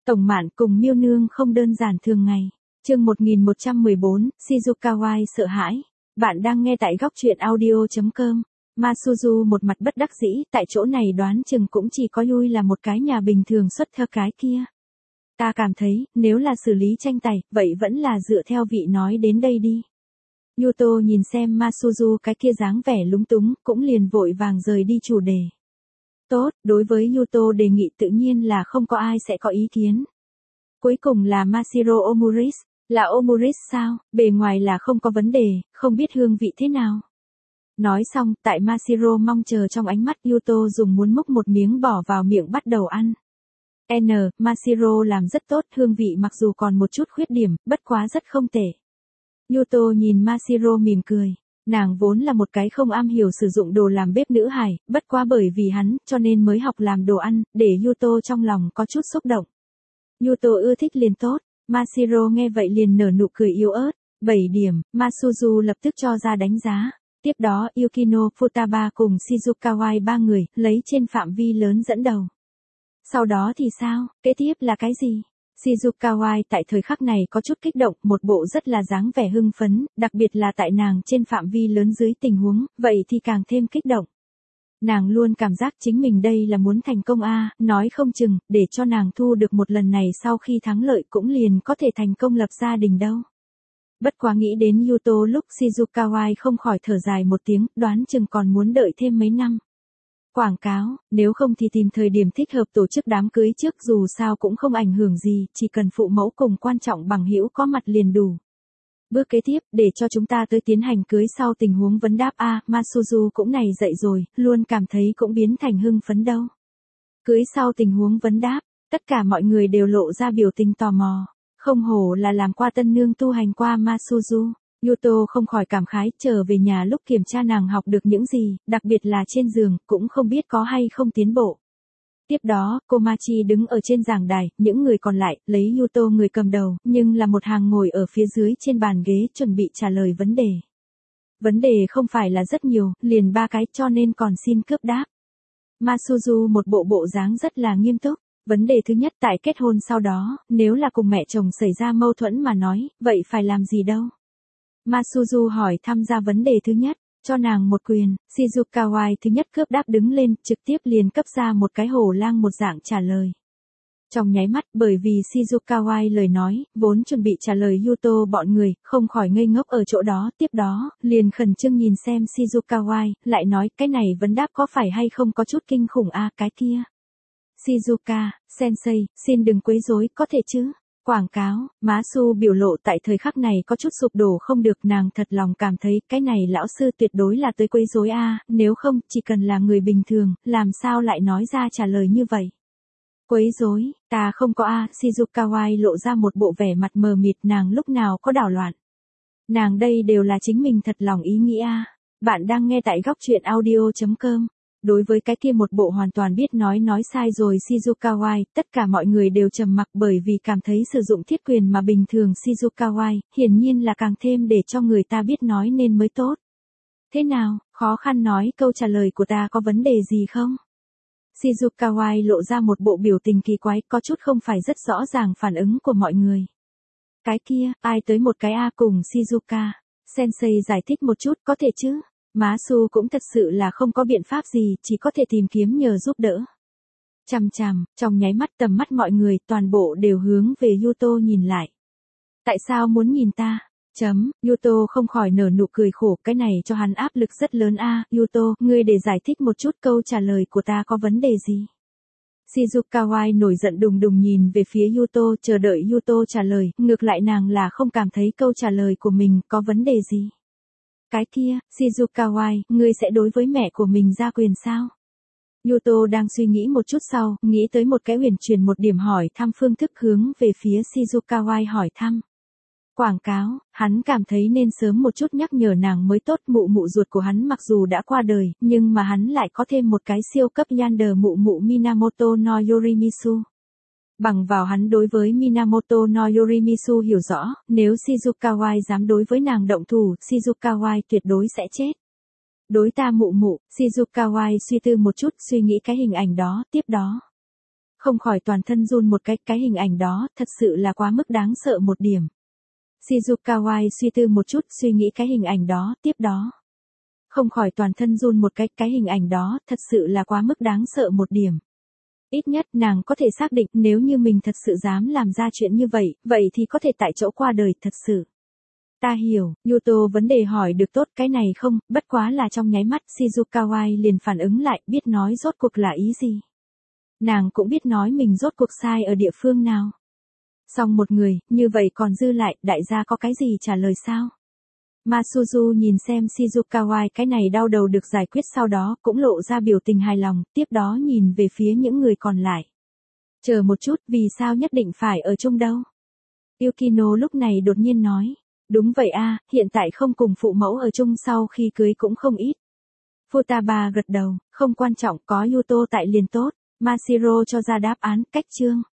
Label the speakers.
Speaker 1: Tổng Mạn cùng Miêu Nương không đơn giản thường ngày. Chương 1114, Shizukawai sợ hãi. Bạn đang nghe tại góc truyện audio.com. Masuzu một mặt bất đắc dĩ, tại chỗ này đoán chừng cũng chỉ có Yui là một cái nhà bình thường xuất theo cái kia. Ta cảm thấy, nếu là xử lý tranh tài, vậy vẫn là dựa theo vị nói đến đây đi. Yuto nhìn xem Masuzu cái kia dáng vẻ lúng túng, cũng liền vội vàng rời đi chủ đề. Tốt, đối với Yuto đề nghị tự nhiên là không có ai sẽ có ý kiến. Cuối cùng là Mashiro Omuris, là Omuris sao, bề ngoài là không có vấn đề, không biết hương vị thế nào. Nói xong, tại Mashiro mong chờ trong ánh mắt Yuto dùng muốn múc một miếng bỏ vào miệng bắt đầu ăn. Mashiro làm rất tốt, hương vị mặc dù còn một chút khuyết điểm, bất quá rất không tệ. Yuto nhìn Mashiro mỉm cười. Nàng vốn là một cái không am hiểu sử dụng đồ làm bếp nữ hài, bất quá bởi vì hắn, cho nên mới học làm đồ ăn, để Yuto trong lòng có chút xúc động. Yuto ưa thích liền tốt, Mashiro nghe vậy liền nở nụ cười yếu ớt. 7 điểm, Masuzu lập tức cho ra đánh giá. Tiếp đó Yukino Futaba cùng Shizukawai ba người, lấy trên phạm vi lớn dẫn đầu. Sau đó thì sao, kế tiếp là cái gì? Shizukawai tại thời khắc này có chút kích động, một bộ rất là dáng vẻ hưng phấn, đặc biệt là tại nàng trên phạm vi lớn dưới tình huống, vậy thì càng thêm kích động. Nàng luôn cảm giác chính mình đây là muốn thành công nói không chừng, để cho nàng thu được một lần này sau khi thắng lợi cũng liền có thể thành công lập gia đình đâu. Bất quá nghĩ đến Yuto lúc Shizukawai không khỏi thở dài một tiếng, đoán chừng còn muốn đợi thêm mấy năm. Quảng cáo, nếu không thì tìm thời điểm thích hợp tổ chức đám cưới trước, dù sao cũng không ảnh hưởng gì, chỉ cần phụ mẫu cùng quan trọng bằng hữu có mặt liền đủ. Bước kế tiếp, để cho chúng ta tới tiến hành cưới sau tình huống vấn đáp Masuzu cũng này dậy rồi, luôn cảm thấy cũng biến thành hưng phấn đâu. Cưới sau tình huống vấn đáp, tất cả mọi người đều lộ ra biểu tình tò mò, không hổ là làm qua tân nương tu hành qua Masuzu. Yuto không khỏi cảm khái, trở về nhà lúc kiểm tra nàng học được những gì, đặc biệt là trên giường, cũng không biết có hay không tiến bộ. Tiếp đó, Komachi đứng ở trên giảng đài, những người còn lại, lấy Yuto người cầm đầu, nhưng là một hàng ngồi ở phía dưới trên bàn ghế chuẩn bị trả lời vấn đề. Vấn đề không phải là rất nhiều, liền 3 cái cho nên còn xin cướp đáp. Masuzu một bộ dáng rất là nghiêm túc. Vấn đề thứ nhất, tại kết hôn sau đó, nếu là cùng mẹ chồng xảy ra mâu thuẫn mà nói, vậy phải làm gì đâu? Masuzu hỏi thăm ra vấn đề thứ nhất, cho nàng một quyền. Shizukawai thứ nhất cướp đáp đứng lên, trực tiếp liền cấp ra một cái hổ lang một dạng trả lời. Trong nháy mắt, bởi vì Shizukawai lời nói, vốn chuẩn bị trả lời Yuto bọn người, không khỏi ngây ngốc ở chỗ đó, tiếp đó, liền khẩn trương nhìn xem Shizukawai, lại nói, cái này vấn đáp có phải hay không có chút kinh khủng cái kia. Shizuka, sensei, xin đừng quấy rối, có thể chứ? Quảng cáo, Masu biểu lộ tại thời khắc này có chút sụp đổ không được, nàng thật lòng cảm thấy cái này lão sư tuyệt đối là tới quấy rối nếu không, chỉ cần là người bình thường, làm sao lại nói ra trả lời như vậy. Quấy rối, ta không có Shizukawai lộ ra một bộ vẻ mặt mờ mịt, nàng lúc nào có đảo loạn. Nàng đây đều là chính mình thật lòng ý nghĩ Bạn đang nghe tại góc truyện audio.com. Đối với cái kia một bộ hoàn toàn biết nói sai rồi Shizukawai, tất cả mọi người đều trầm mặc bởi vì cảm thấy sử dụng thiết quyền mà bình thường Shizukawai, hiển nhiên là càng thêm để cho người ta biết nói nên mới tốt. Thế nào, khó khăn nói câu trả lời của ta có vấn đề gì không? Shizukawai lộ ra một bộ biểu tình kỳ quái, có chút không phải rất rõ ràng phản ứng của mọi người. Cái kia, ai tới một cái cùng Shizuka? Sensei giải thích một chút có thể chứ? Masu cũng thật sự là không có biện pháp gì, chỉ có thể tìm kiếm nhờ giúp đỡ. Trong nháy mắt tầm mắt mọi người toàn bộ đều hướng về Yuto nhìn lại. Tại sao muốn nhìn ta? Yuto không khỏi nở nụ cười khổ, cái này cho hắn áp lực rất lớn Yuto, ngươi để giải thích một chút câu trả lời của ta có vấn đề gì? Shizukawai nổi giận đùng đùng nhìn về phía Yuto, chờ đợi Yuto trả lời, ngược lại nàng là không cảm thấy câu trả lời của mình có vấn đề gì. Cái kia, Shizukawai, ngươi sẽ đối với mẹ của mình ra quyền sao? Yuto đang suy nghĩ một chút sau, nghĩ tới một cái huyền truyền một điểm hỏi thăm phương thức hướng về phía Shizukawai hỏi thăm. Quảng cáo, hắn cảm thấy nên sớm một chút nhắc nhở nàng mới tốt, mụ ruột của hắn mặc dù đã qua đời, nhưng mà hắn lại có thêm một cái siêu cấp yandere mụ Minamoto no Yorimizu. Bằng vào hắn đối với Minamoto no Yorimizu hiểu rõ, nếu Shizukawai dám đối với nàng động thủ, Shizukawai tuyệt đối sẽ chết. Đối ta mụ, Shizukawai suy tư một chút, suy nghĩ cái hình ảnh đó, tiếp đó. Không khỏi toàn thân run một cái hình ảnh đó, thật sự là quá mức đáng sợ một điểm. Shizukawa suy tư một chút, suy nghĩ cái hình ảnh đó, tiếp đó. Không khỏi toàn thân run một cái hình ảnh đó, thật sự là quá mức đáng sợ một điểm. Ít nhất nàng có thể xác định nếu như mình thật sự dám làm ra chuyện như vậy, vậy thì có thể tại chỗ qua đời thật sự. Ta hiểu, Yuto vấn đề hỏi được tốt, cái này không, bất quá là trong nháy mắt Shizukawa liền phản ứng lại, biết nói rốt cuộc là ý gì. Nàng cũng biết nói mình rốt cuộc sai ở địa phương nào. Xong một người, như vậy còn dư lại, đại gia có cái gì trả lời sao? Masuzu nhìn xem Shizukawa cái này đau đầu được giải quyết, sau đó cũng lộ ra biểu tình hài lòng, tiếp đó nhìn về phía những người còn lại. Chờ một chút, vì sao nhất định phải ở chung đâu? Yukino lúc này đột nhiên nói. Đúng vậy a, hiện tại không cùng phụ mẫu ở chung sau khi cưới cũng không ít. Futaba gật đầu, không quan trọng, có Yuto tại liền tốt. Mashiro cho ra đáp án, cách chương.